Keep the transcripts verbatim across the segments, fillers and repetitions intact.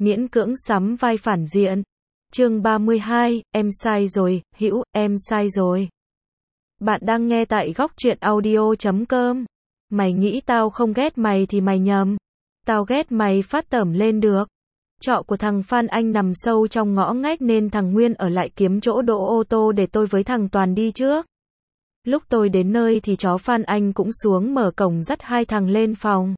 miễn cưỡng sắm vai phản diện. Chương ba mươi hai, em sai rồi, Hữu, em sai rồi. Bạn đang nghe tại góc truyện audio chấm com. Mày nghĩ tao không ghét mày thì mày nhầm. Tao ghét mày phát tởm lên được. Trọ của thằng Phan Anh nằm sâu trong ngõ ngách nên thằng Nguyên ở lại kiếm chỗ đỗ ô tô để tôi với thằng Toàn đi trước. Lúc tôi đến nơi thì chó Phan Anh cũng xuống mở cổng dắt hai thằng lên phòng.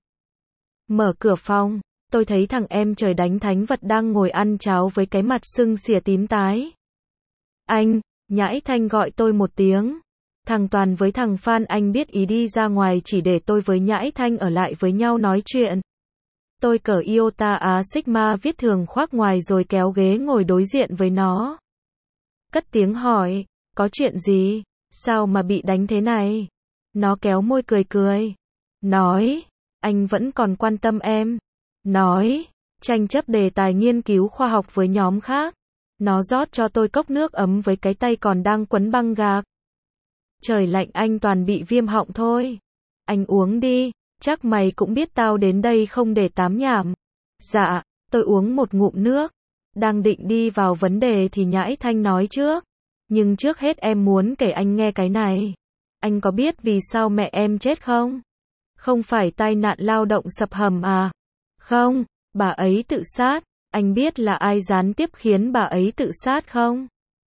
Mở cửa phòng, tôi thấy thằng em trời đánh thánh vật đang ngồi ăn cháo với cái mặt sưng xỉa tím tái. Anh, Nhãi Thanh gọi tôi một tiếng. Thằng Toàn với thằng Phan Anh biết ý đi ra ngoài chỉ để tôi với Nhãi Thanh ở lại với nhau nói chuyện. Tôi cởi Iota Á Sigma viết thường khoác ngoài rồi kéo ghế ngồi đối diện với nó. Cất tiếng hỏi, có chuyện gì? Sao mà bị đánh thế này? Nó kéo môi cười cười. Nói, anh vẫn còn quan tâm em. Nói, tranh chấp đề tài nghiên cứu khoa học với nhóm khác. Nó rót cho tôi cốc nước ấm với cái tay còn đang quấn băng gạc. Trời lạnh anh Toàn bị viêm họng thôi. Anh uống đi, chắc mày cũng biết tao đến đây không để tám nhảm. Dạ, tôi uống một ngụm nước. Đang định đi vào vấn đề thì Nhãi Thanh nói trước. Nhưng trước hết em muốn kể anh nghe cái này. Anh có biết vì sao mẹ em chết không? Không phải tai nạn lao động sập hầm à? Không, bà ấy tự sát. Anh biết là ai gián tiếp khiến bà ấy tự sát không?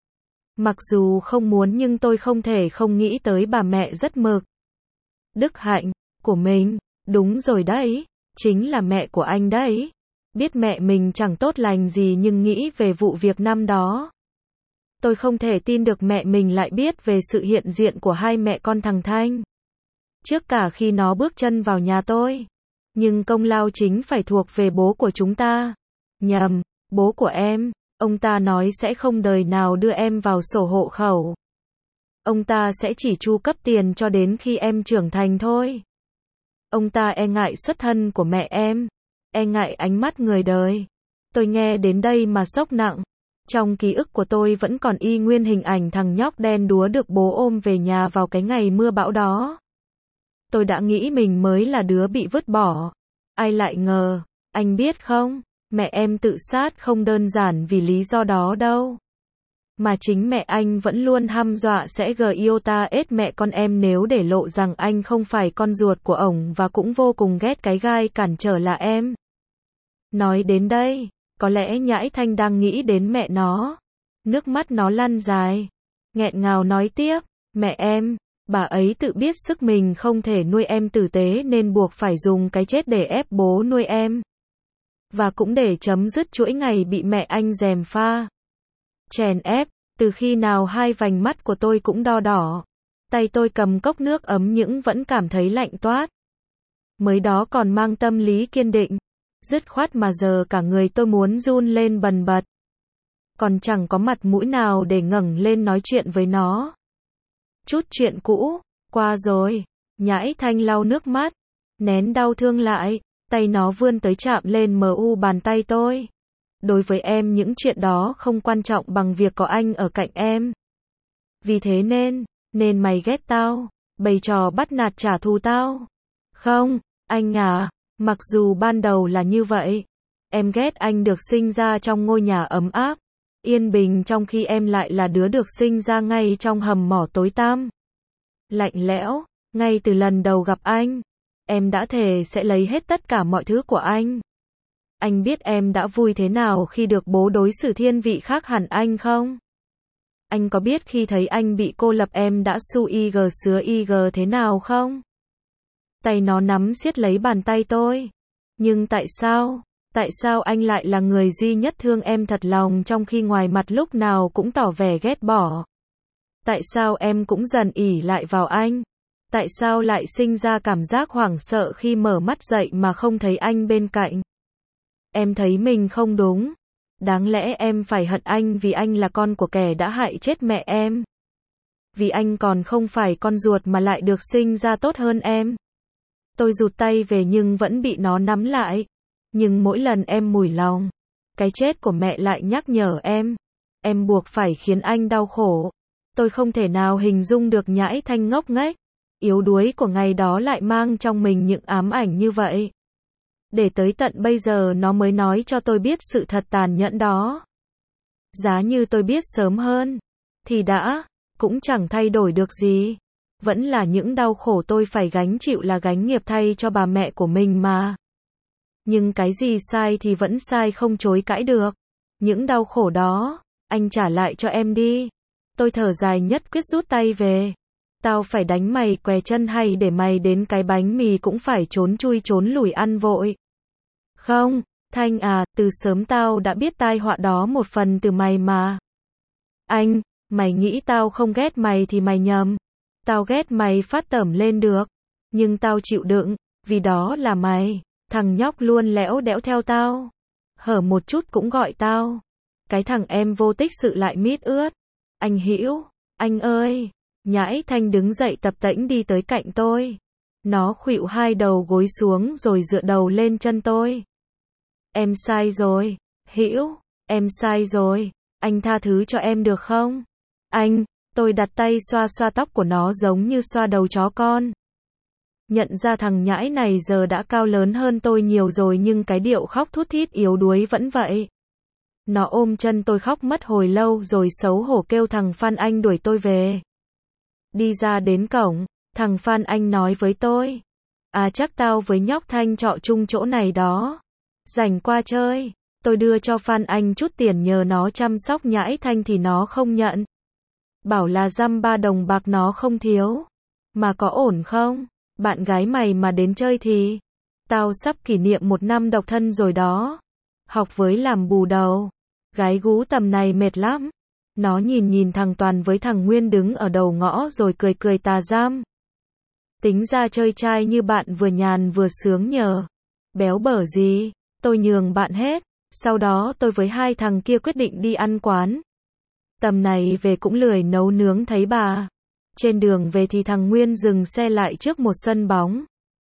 Mặc dù không muốn nhưng tôi không thể không nghĩ tới bà mẹ rất mực. Đức Hạnh, của mình, đúng rồi đấy, chính là mẹ của anh đấy. Biết mẹ mình chẳng tốt lành gì nhưng nghĩ về vụ việc năm đó. Tôi không thể tin được mẹ mình lại biết về sự hiện diện của hai mẹ con thằng Thanh. Trước cả khi nó bước chân vào nhà tôi. Nhưng công lao chính phải thuộc về bố của chúng ta. Nhầm, bố của em. Ông ta nói sẽ không đời nào đưa em vào sổ hộ khẩu. Ông ta sẽ chỉ chu cấp tiền cho đến khi em trưởng thành thôi. Ông ta e ngại xuất thân của mẹ em. E ngại ánh mắt người đời. Tôi nghe đến đây mà sốc nặng. Trong ký ức của tôi vẫn còn y nguyên hình ảnh thằng nhóc đen đúa được bố ôm về nhà vào cái ngày mưa bão đó. Tôi đã nghĩ mình mới là đứa bị vứt bỏ. Ai lại ngờ, anh biết không, mẹ em tự sát không đơn giản vì lý do đó đâu. Mà chính mẹ anh vẫn luôn hăm dọa sẽ giota ết mẹ con em nếu để lộ rằng anh không phải con ruột của ổng và cũng vô cùng ghét cái gai cản trở là em. Nói đến đây, có lẽ Nhãi Thanh đang nghĩ đến mẹ nó. Nước mắt nó lăn dài. Nghẹn ngào nói tiếp, mẹ em, bà ấy tự biết sức mình không thể nuôi em tử tế nên buộc phải dùng cái chết để ép bố nuôi em. Và cũng để chấm dứt chuỗi ngày bị mẹ anh gièm pha. Chèn ép, từ khi nào hai vành mắt của tôi cũng đo đỏ. Tay tôi cầm cốc nước ấm nhưng vẫn cảm thấy lạnh toát. Mới đó còn mang tâm lý kiên định. Dứt khoát mà giờ cả người tôi muốn run lên bần bật. Còn chẳng có mặt mũi nào để ngẩng lên nói chuyện với nó. Chút chuyện cũ, qua rồi. Nhãi Thanh lau nước mắt, nén đau thương lại, tay nó vươn tới chạm lên mờ u bàn tay tôi. Đối với em những chuyện đó không quan trọng bằng việc có anh ở cạnh em. Vì thế nên, nên mày ghét tao, bày trò bắt nạt trả thù tao. Không, anh à. Mặc dù ban đầu là như vậy, em ghét anh được sinh ra trong ngôi nhà ấm áp, yên bình trong khi em lại là đứa được sinh ra ngay trong hầm mỏ tối tăm. Lạnh lẽo, ngay từ lần đầu gặp anh, em đã thề sẽ lấy hết tất cả mọi thứ của anh. Anh biết em đã vui thế nào khi được bố đối xử thiên vị khác hẳn anh không? Anh có biết khi thấy anh bị cô lập em đã su ig sứa ig thế nào không? Tay nó nắm siết lấy bàn tay tôi. Nhưng tại sao, tại sao anh lại là người duy nhất thương em thật lòng trong khi ngoài mặt lúc nào cũng tỏ vẻ ghét bỏ? Tại sao em cũng dần ỷ lại vào anh? Tại sao lại sinh ra cảm giác hoảng sợ khi mở mắt dậy mà không thấy anh bên cạnh? Em thấy mình không đúng. Đáng lẽ em phải hận anh vì anh là con của kẻ đã hại chết mẹ em. Vì anh còn không phải con ruột mà lại được sinh ra tốt hơn em. Tôi rụt tay về nhưng vẫn bị nó nắm lại. Nhưng mỗi lần em mủi lòng, cái chết của mẹ lại nhắc nhở em. Em buộc phải khiến anh đau khổ. Tôi không thể nào hình dung được Nhãi Thanh ngốc nghếch, yếu đuối của ngày đó lại mang trong mình những ám ảnh như vậy. Để tới tận bây giờ nó mới nói cho tôi biết sự thật tàn nhẫn đó. Giá như tôi biết sớm hơn, thì đã, cũng chẳng thay đổi được gì. Vẫn là những đau khổ tôi phải gánh chịu là gánh nghiệp thay cho bà mẹ của mình mà. Nhưng cái gì sai thì vẫn sai không chối cãi được. Những đau khổ đó, anh trả lại cho em đi. Tôi thở dài nhất quyết rút tay về. Tao phải đánh mày què chân hay để mày đến cái bánh mì cũng phải trốn chui trốn lủi ăn vội. Không, Thanh à, từ sớm tao đã biết tai họa đó một phần từ mày mà. Anh, mày nghĩ tao không ghét mày thì mày nhầm. Tao ghét mày phát tởm lên được. Nhưng tao chịu đựng, vì đó là mày. Thằng nhóc luôn lẽo đẽo theo tao. Hở một chút cũng gọi tao. Cái thằng em vô tích sự lại mít ướt. Anh Hữu, anh ơi. Nhãi Thanh đứng dậy tập tễnh đi tới cạnh tôi. Nó khuỵu hai đầu gối xuống rồi dựa đầu lên chân tôi. Em sai rồi, Hữu, em sai rồi. Anh tha thứ cho em được không? Anh, tôi đặt tay xoa xoa tóc của nó giống như xoa đầu chó con. Nhận ra thằng nhãi này giờ đã cao lớn hơn tôi nhiều rồi nhưng cái điệu khóc thút thít yếu đuối vẫn vậy. Nó ôm chân tôi khóc mất hồi lâu rồi xấu hổ kêu thằng Phan Anh đuổi tôi về. Đi ra đến cổng, thằng Phan Anh nói với tôi. À chắc tao với nhóc Thanh trọ chung chỗ này đó. Rảnh qua chơi. Tôi đưa cho Phan Anh chút tiền nhờ nó chăm sóc nhãi Thanh thì nó không nhận. Bảo là dăm ba đồng bạc nó không thiếu. Mà có ổn không? Bạn gái mày mà đến chơi thì. Tao sắp kỷ niệm một năm độc thân rồi đó. Học với làm bù đầu. Gái gú tầm này mệt lắm. Nó nhìn nhìn thằng Toàn với thằng Nguyên đứng ở đầu ngõ rồi cười cười tà giam. Tính ra chơi trai như bạn vừa nhàn vừa sướng nhờ. Béo bở gì, tôi nhường bạn hết. Sau đó tôi với hai thằng kia quyết định đi ăn quán. Tầm này về cũng lười nấu nướng thấy bà. Trên đường về thì thằng Nguyên dừng xe lại trước một sân bóng.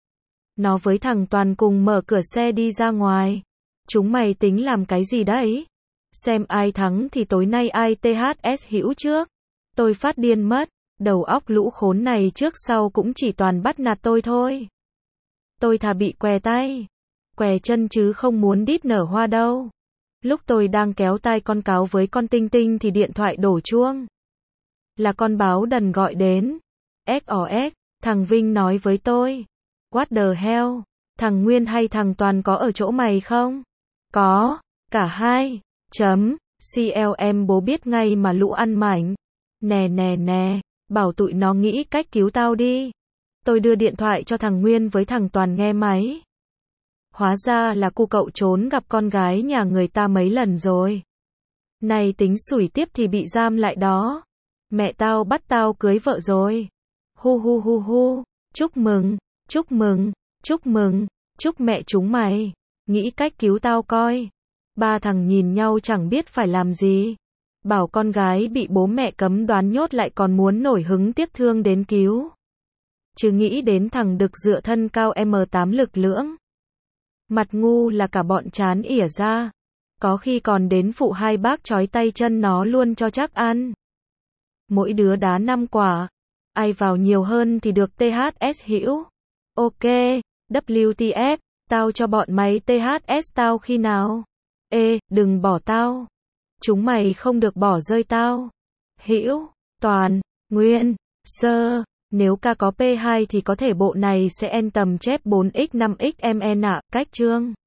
Nó với thằng Toàn cùng mở cửa xe đi ra ngoài. Chúng mày tính làm cái gì đấy? Xem ai thắng thì tối nay ai tê hát ét Hữu trước. Tôi phát điên mất. Đầu óc lũ khốn này trước sau cũng chỉ toàn bắt nạt tôi thôi. Tôi thà bị què tay, què chân chứ không muốn đít nở hoa đâu. Lúc tôi đang kéo tai con cáo với con Tinh Tinh thì điện thoại đổ chuông. Là con báo đần gọi đến. ét o ét, thằng Vinh nói với tôi. What the hell? Thằng Nguyên hay thằng Toàn có ở chỗ mày không? Có, cả hai. Chấm, xê lờ em bố biết ngay mà lũ ăn mảnh. Nè nè nè, bảo tụi nó nghĩ cách cứu tao đi. Tôi đưa điện thoại cho thằng Nguyên với thằng Toàn nghe máy. Hóa ra là cu cậu trốn gặp con gái nhà người ta mấy lần rồi. Này tính xủi tiếp thì bị giam lại đó. Mẹ tao bắt tao cưới vợ rồi. Hu hu hu hu, chúc mừng, chúc mừng, chúc mừng, chúc mẹ chúng mày. Nghĩ cách cứu tao coi. Ba thằng nhìn nhau chẳng biết phải làm gì. Bảo con gái bị bố mẹ cấm đoán nhốt lại còn muốn nổi hứng tiếc thương đến cứu. Chứ nghĩ đến thằng đực dựa thân cao em tám lực lưỡng. Mặt ngu là cả bọn chán ỉa ra. Có khi còn đến phụ hai bác trói tay chân nó luôn cho chắc ăn. Mỗi đứa đá năm quả. Ai vào nhiều hơn thì được tê hát ét Hữu. Ok, vê kép tê ép, tao cho bọn mày tê hát ét tao khi nào? Ê, đừng bỏ tao. Chúng mày không được bỏ rơi tao. Hữu, Toàn, Nguyên, Sơ, nếu ca có pê hai thì có thể bộ này sẽ en tầm chép bốn x năm x mn ạ, cách chương.